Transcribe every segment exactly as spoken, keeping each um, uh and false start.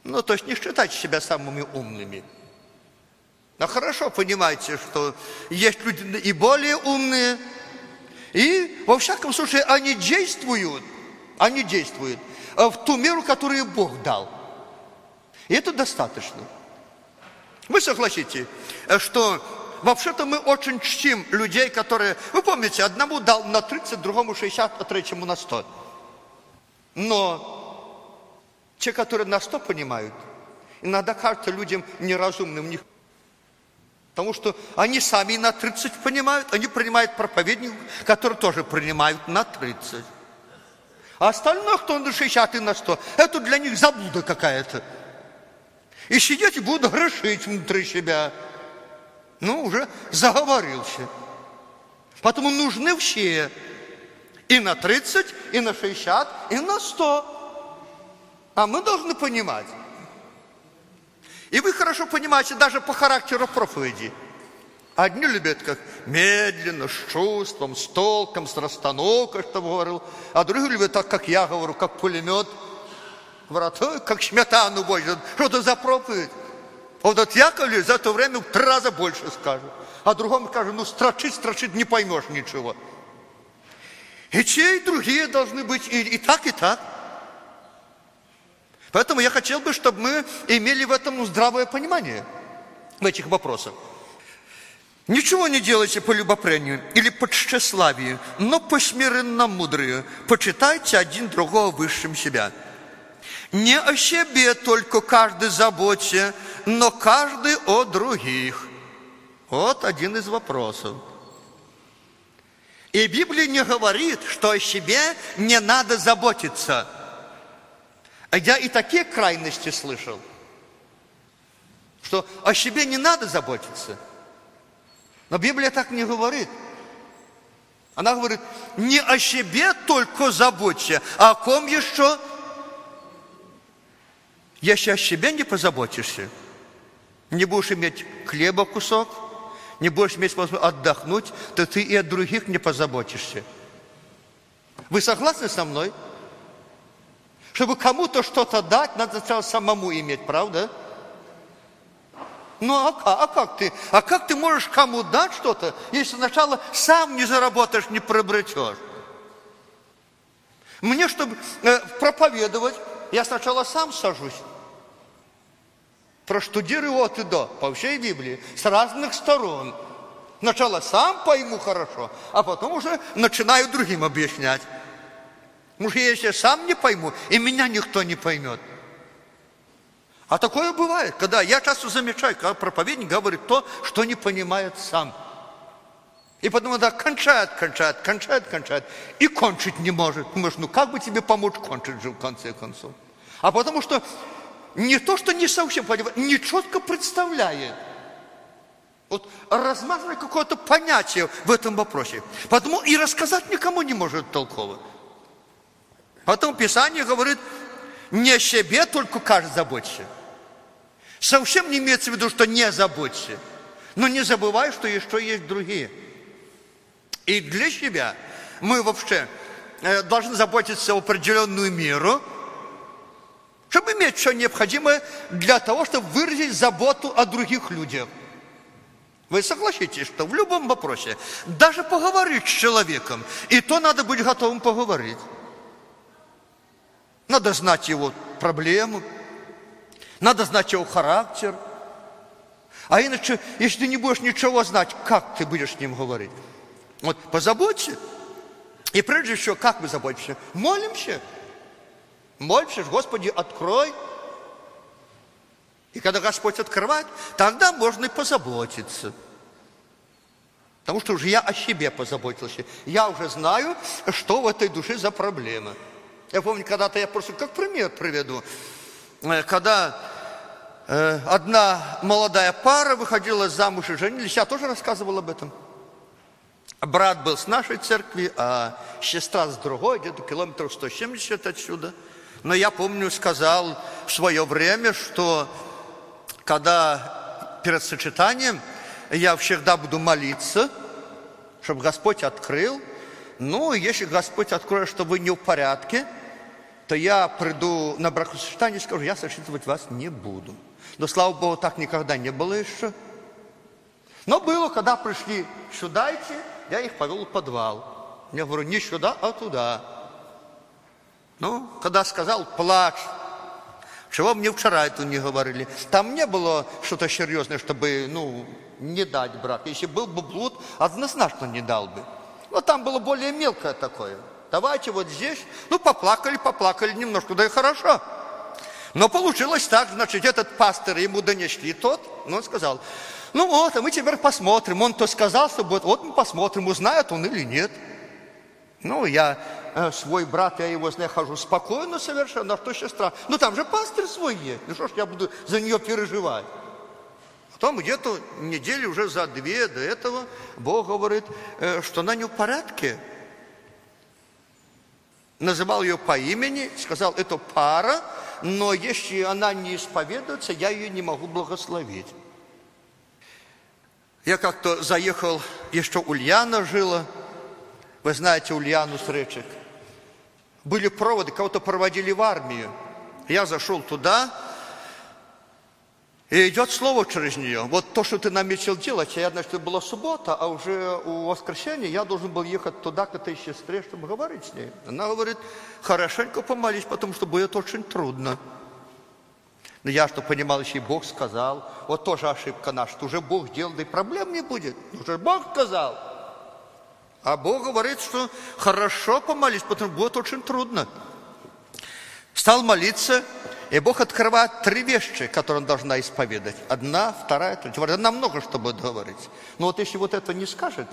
Ну, то есть не считайте себя самыми умными. Но хорошо понимаете, что есть люди и более умные, и, во всяком случае, они действуют, они действуют в ту меру, которую Бог дал. И это достаточно. Вы согласитесь, что вообще-то мы очень чтим людей, которые... Вы помните, одному дал на тридцать, другому шестьдесят, а третьему на сто. Но те, которые на сто понимают, иногда кажутся людям неразумным. Потому что они сами на тридцать понимают, они принимают проповедников, которые тоже принимают на тридцать. А остальное, кто на шестьдесят и на сто, это для них заблуда какая-то. И сидеть и будут грешить внутри себя. Ну, уже заговорился. Поэтому нужны все. И на тридцать, и на шестьдесят, и на сто. А мы должны понимать. И вы хорошо понимаете даже по характеру проповеди. Одни любят как медленно, с чувством, с толком, с расстановкой, что говорил. А другие любят так, как я говорю, как пулемет. Говорят, как сметану возят. Что это за проповедь? А вот этот Яковлев за это время в три раза больше скажет. А другому скажет, ну строчит, строчит, не поймешь ничего. И те, и другие должны быть и, и так, и так. Поэтому я хотел бы, чтобы мы имели в этом здравое понимание в этих вопросах. Ничего не делайте по любопрению или по тщеславию, но по смиренно-мудрию. Почитайте один другого высшим себя. Не о себе только каждый заботе, но каждый о других. Вот один из вопросов. И Библия не говорит, что о себе не надо заботиться. А я и такие крайности слышал, что о себе не надо заботиться. Но Библия так не говорит. Она говорит, не о себе только заботься, а о ком еще? Если о себе не позаботишься, не будешь иметь хлеба кусок, не будешь иметь возможность отдохнуть, то ты и о других не позаботишься. Вы согласны со мной? Чтобы кому-то что-то дать, надо сначала самому иметь, правда? Ну, а, а как ты? А как ты можешь кому дать что-то, если сначала сам не заработаешь, не приобретешь? Мне, чтобы э, проповедовать, я сначала сам сажусь. Проштудирую от и до, по всей Библии, с разных сторон. Сначала сам пойму хорошо, а потом уже начинаю другим объяснять. Потому что если я сам не пойму, и меня никто не поймет. А такое бывает, когда я часто замечаю, когда проповедник говорит то, что не понимает сам. И потом он кончает, кончает, кончает, кончает, и кончить не может. Думаешь, ну как бы тебе помочь кончить же в конце концов? А потому что не то, что не совсем понимает, не четко представляет. Вот размазано какое-то понятие в этом вопросе. Потому и рассказать никому не может толково. Потом Писание говорит, не о себе только каждый заботься. Совсем не имеется в виду, что не заботься. Но не забывай, что еще есть другие. И для себя мы вообще должны заботиться в определенную меру, чтобы иметь все необходимое для того, чтобы выразить заботу о других людях. Вы согласитесь, что в любом вопросе, даже поговорить с человеком, и то надо быть готовым поговорить. Надо знать его проблему, надо знать его характер. А иначе, если ты не будешь ничего знать, как ты будешь с ним говорить? Вот позаботься. И прежде всего, как мы заботимся? Молимся. Молимся, Господи, открой. И когда Господь открывает, тогда можно и позаботиться. Потому что уже я о себе позаботился. Я уже знаю, что в этой душе за проблема. Я помню, когда-то я просто как пример приведу. Когда э, одна молодая пара выходила замуж и женились, я тоже рассказывал об этом. Брат был с нашей церкви, а сестра с другой, где-то километров сто семьдесят отсюда. Но я помню, сказал в свое время, что когда перед сочетанием я всегда буду молиться, чтобы Господь открыл. Ну, если Господь откроет, что вы не в порядке, то я приду на бракосочетание и скажу, я сочетывать вас не буду. Но, слава Богу, так никогда не было еще. Но было, когда пришли сюда идти, я их повел в подвал. Я говорю, не сюда, а туда. Ну, когда сказал, плачь. Чего мне вчера это не говорили? Там не было что-то серьезное, чтобы, ну, не дать брак. Если был бы блуд, однозначно не дал бы. Но там было более мелкое такое. Давайте вот здесь, ну, поплакали, поплакали немножко, да и хорошо. Но получилось так, значит, этот пастор, ему донесли тот, ну, он сказал, ну вот, а мы теперь посмотрим. Он то сказал, что будет, вот мы посмотрим, узнает он или нет. Ну, я э, свой брат, я его знаю, хожу спокойно совершенно, а что сестра? Ну, там же пастор свой есть, ну что ж я буду за нее переживать? Потом где-то недели уже за две до этого Бог говорит, э, что она не в порядке. Называл ее по имени, сказал, это пара, но если она не исповедуется, я ее не могу благословить. Я как-то заехал, еще Ульяна жила, вы знаете Ульяну с Речек. Были проводы, кого-то проводили в армию. Я зашел туда, и идет слово через нее. Вот то, что ты наметил делать, я, значит, была суббота, а уже у воскресенья я должен был ехать туда, к этой сестре, чтобы говорить с ней. Она говорит, хорошенько помолись, потому что будет очень трудно. Но я что понимал, если Бог сказал, вот тоже ошибка наша, что уже Бог делал, да и проблем не будет. Уже Бог сказал. А Бог говорит, что хорошо помолись, потому что будет очень трудно. Стал молиться, и Бог открывает три вещи, которые он должна исповедать. Одна, вторая, третья. Говорит, она много что будет говорить. Но вот если вот это не скажет,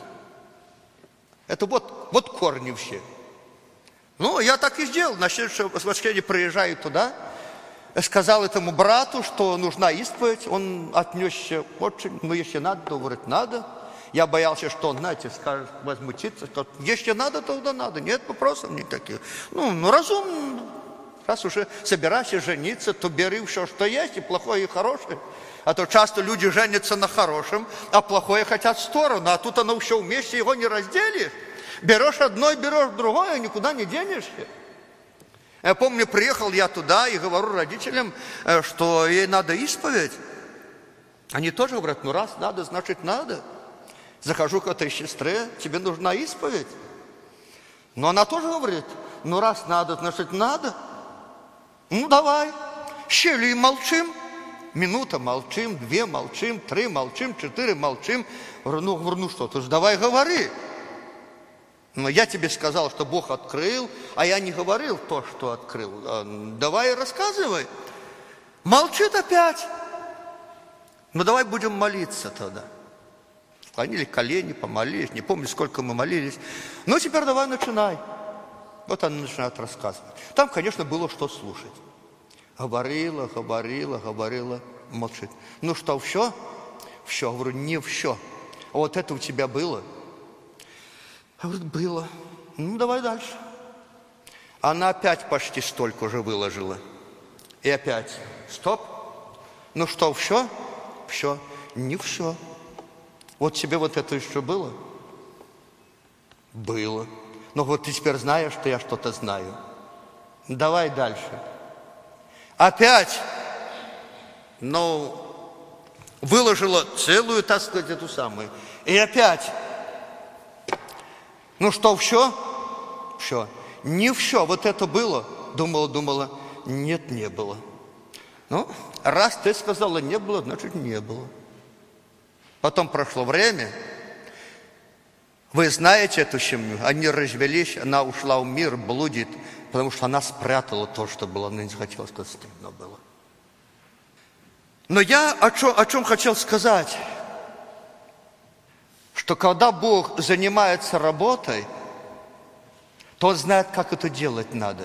это вот, вот корни все. Ну, я так и сделал. На следующее воскресенье приезжаю туда, сказал этому брату, что нужна исповедь. Он отнесся очень, ну, если надо, то говорит, надо. Я боялся, что он, знаете, скажет, возмутится, скажет, если надо, то да надо. Нет вопросов никаких. Ну, ну разумно. Раз уже собираешься жениться, то бери все, что есть, и плохое, и хорошее. А то часто люди женятся на хорошем, а плохое хотят в сторону. А тут оно все вместе, его не разделишь. Берешь одно, берешь другое, никуда не денешься. Я помню, приехал я туда и говорю родителям, что ей надо исповедь. Они тоже говорят, ну раз надо, значит надо. Захожу к этой сестре, тебе нужна исповедь. Но она тоже говорит, ну раз надо, значит надо. Ну, давай. Сели и молчим. Минута молчим, две молчим, три молчим, четыре молчим. Говорю, ну, говорю, ну что, ты же давай говори. Но я тебе сказал, что Бог открыл, а я не говорил то, что открыл. Давай рассказывай. Молчит опять. Ну, давай будем молиться тогда. Склонили колени, помолились. Не помню, сколько мы молились. Ну, теперь давай начинай. Вот она начинает рассказывать. Там, конечно, было что слушать. Говорила, говорила, говорила, молчит. Ну что, все? Все. Говорю, не все. А вот это у тебя было? Говорит, было. Ну, давай дальше. Она опять почти столько же выложила. И опять, стоп. Ну что, все? Все. Не все. Вот тебе вот это еще было? Было. Ну вот ты теперь знаешь, что я что-то знаю. Давай дальше. Опять, ну, выложила целую, так сказать, эту самую. И опять. Ну что, все? Все. Не все. Вот это было. Думала, думала. Нет, не было. Ну, раз ты сказала не было, значит не было. Потом прошло время. Вы знаете эту семью? Они развелись, она ушла в мир, блудит, потому что она спрятала то, что было. Она не хотела сказать, стыдно было. Но я о чем, о чем хотел сказать, что когда Бог занимается работой, то Он знает, как это делать надо.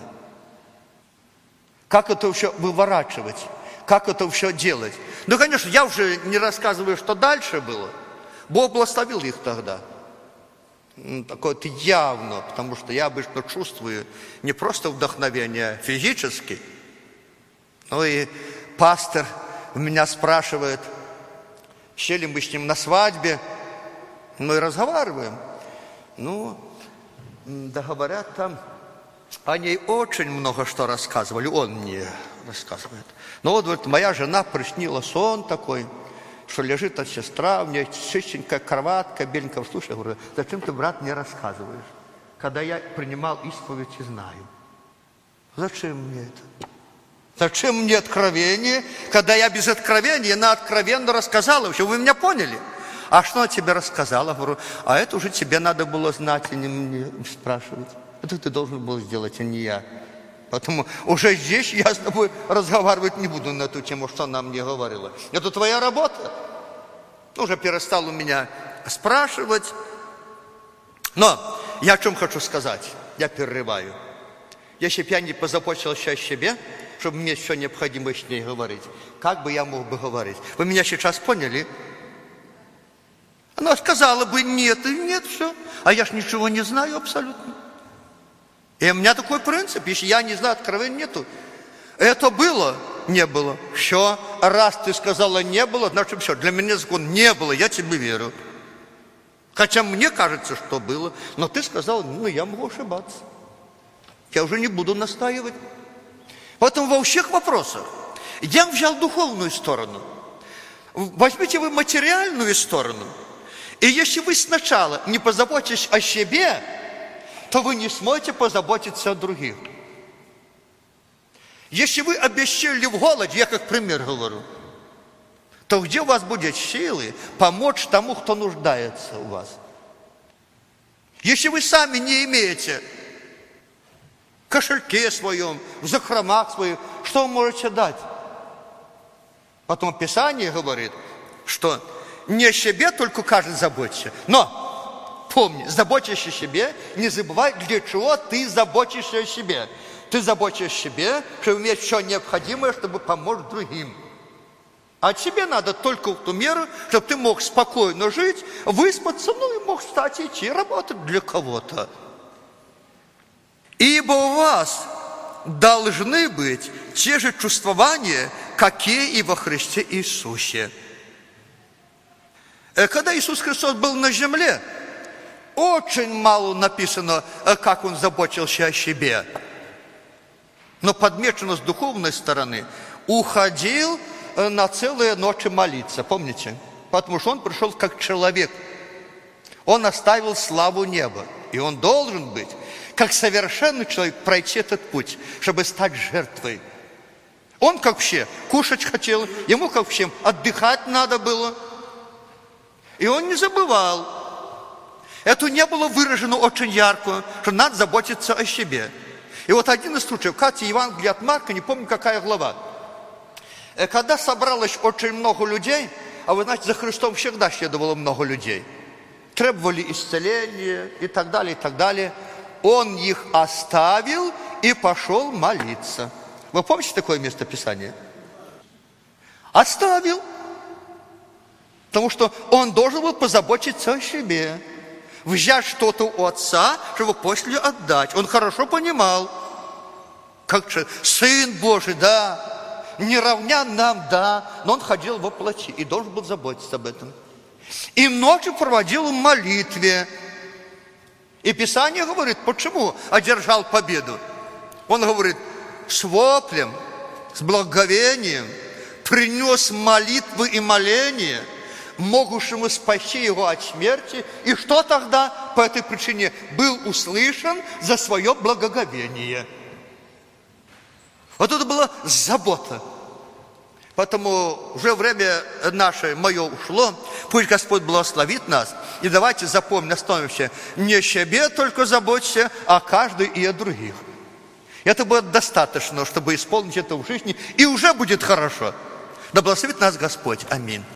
Как это все выворачивать, как это все делать. Ну, конечно, я уже не рассказываю, что дальше было. Бог благословил их тогда. Такое-то явно, потому что я обычно чувствую не просто вдохновение физически, но и пастор меня спрашивает, сели мы с ним на свадьбе, мы разговариваем. Ну, да говорят там, о ней очень много что рассказывали, он мне рассказывает. Но вот, говорит, моя жена приснила сон такой, что лежит от сестра, у нее чистенькая кроватка, беленькая. Слушай, я говорю, зачем ты, брат, мне рассказываешь, когда я принимал исповедь и знаю? Зачем мне это? Зачем мне откровение, когда я без откровения, она откровенно рассказала? Вообще, вы меня поняли? А что она тебе рассказала? Говорю, а это уже тебе надо было знать, и не мне спрашивать. Это ты должен был сделать, а не я. Поэтому уже здесь я с тобой разговаривать не буду на эту тему, что она мне говорила. Это твоя работа. Уже перестал у меня спрашивать. Но я о чем хочу сказать. Я перерываю. Если бы я не позаботился о себе, чтобы мне все необходимо с ней говорить, как бы я мог бы говорить? Вы меня сейчас поняли? Она сказала бы нет, и нет, все. А я ж ничего не знаю абсолютно. И у меня такой принцип, если я не знаю, откровения нету. Это было, не было. Все, раз ты сказала не было, значит все. Для меня закон не было, я тебе верю. Хотя мне кажется, что было. Но ты сказал, ну я могу ошибаться. Я уже не буду настаивать. Поэтому во всех вопросах я взял духовную сторону. Возьмите вы материальную сторону. И если вы сначала не позаботитесь о себе, то вы не сможете позаботиться о других. Если вы обещали в голоде, я как пример говорю, то где у вас будет силы помочь тому, кто нуждается у вас? Если вы сами не имеете в кошельке своем, в закромах своих, что вы можете дать? Потом Писание говорит, что не о себе только каждый заботится, но помни, заботишься о себе, не забывай, для чего ты заботишься о себе. Ты заботишься о себе, чтобы иметь все необходимое, чтобы помочь другим. А тебе надо только в ту меру, чтобы ты мог спокойно жить, выспаться, ну и мог встать и идти работать для кого-то. Ибо у вас должны быть те же чувствования, какие и во Христе Иисусе. Когда Иисус Христос был на земле, очень мало написано, как Он заботился о себе. Но подмечено с духовной стороны, уходил на целые ночи молиться, помните? Потому что Он пришел как человек. Он оставил славу неба. И Он должен быть, как совершенный человек, пройти этот путь, чтобы стать жертвой. Он как все кушать хотел, ему как всем отдыхать надо было. И Он не забывал. Это не было выражено очень ярко, что надо заботиться о себе. И вот один из случаев, Катя, Евангелие от Марка, не помню, какая глава. Когда собралось очень много людей, а вы знаете, за Христом всегда следовало много людей, требовали исцеления и так далее, и так далее, Он их оставил и пошел молиться. Вы помните такое место Писания? Оставил. Потому что Он должен был позаботиться о себе. Взять что-то у отца, чтобы после отдать. Он хорошо понимал, как же, Сын Божий, да, не равнян нам, да, но Он ходил во плоти и должен был заботиться об этом. И ночью проводил в молитве. И Писание говорит, почему одержал победу? Он говорит, с воплем, с благоговением принес молитвы и моления, могущему спасти его от смерти, и что тогда по этой причине был услышан за свое благоговение. Вот это была забота. Поэтому уже время наше, мое ушло. Пусть Господь благословит нас. И давайте запомним, остановимся. Не о себе только заботься, а каждый и о других. Это будет достаточно, чтобы исполнить это в жизни, и уже будет хорошо. Да благословит нас Господь. Аминь.